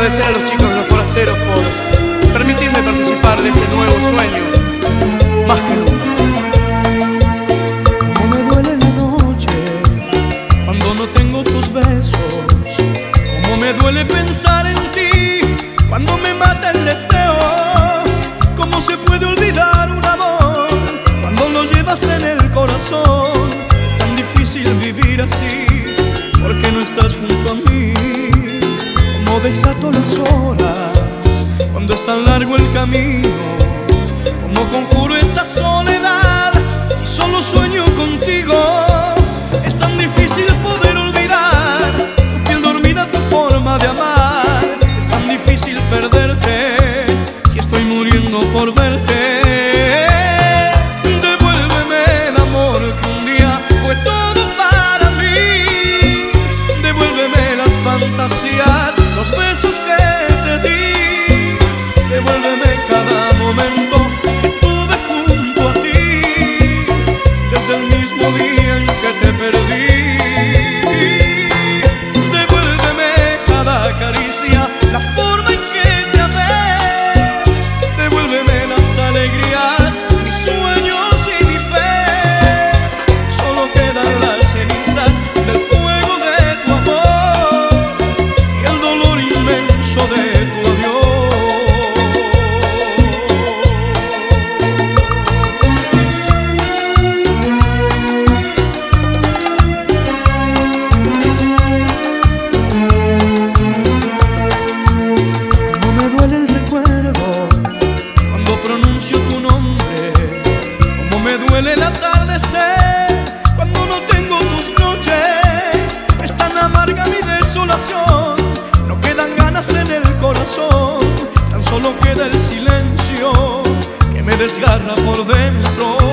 agradecer a los chicos de Los Forasteros por permitirme participar de este nuevo sueño, más que nunca. Cómo me duele la noche Cuando no tengo tus besos, cómo me duele pensar en ti, cuando me mata el deseo. Cómo se puede olvidar un amor cuando lo llevas en el corazón. Es tan difícil vivir así, porque no estás junto a mí. Cómo desato las horas cuando es tan largo el camino. Cómo conjuro esta soledad si solo sueño contigo. Es tan difícil poder olvidar tu piel dormida, tu forma de amar. Es tan difícil perderte si estoy muriendo por verte. Devuélveme el amor que un día fue todo para mí. Devuélveme las fantasías, los besos que te di. Devuélveme cada momento que tuve junto a ti, desde el mismo día en que te perdí. Devuélveme cada caricia, la forma en que te amé. Devuélveme las alegrías, mis sueños y mi fe. Solo quedan las cenizas del fuego de tu amor y el dolor inmenso de tu adiós. Cómo me duele el recuerdo Cuando pronuncio tu nombre, cómo me duele el atardecer cuando no tengo tus noches. Es tan amarga mi desolación, no quedan ganas en el corazón, tan solo queda el silencio que me desgarra por dentro.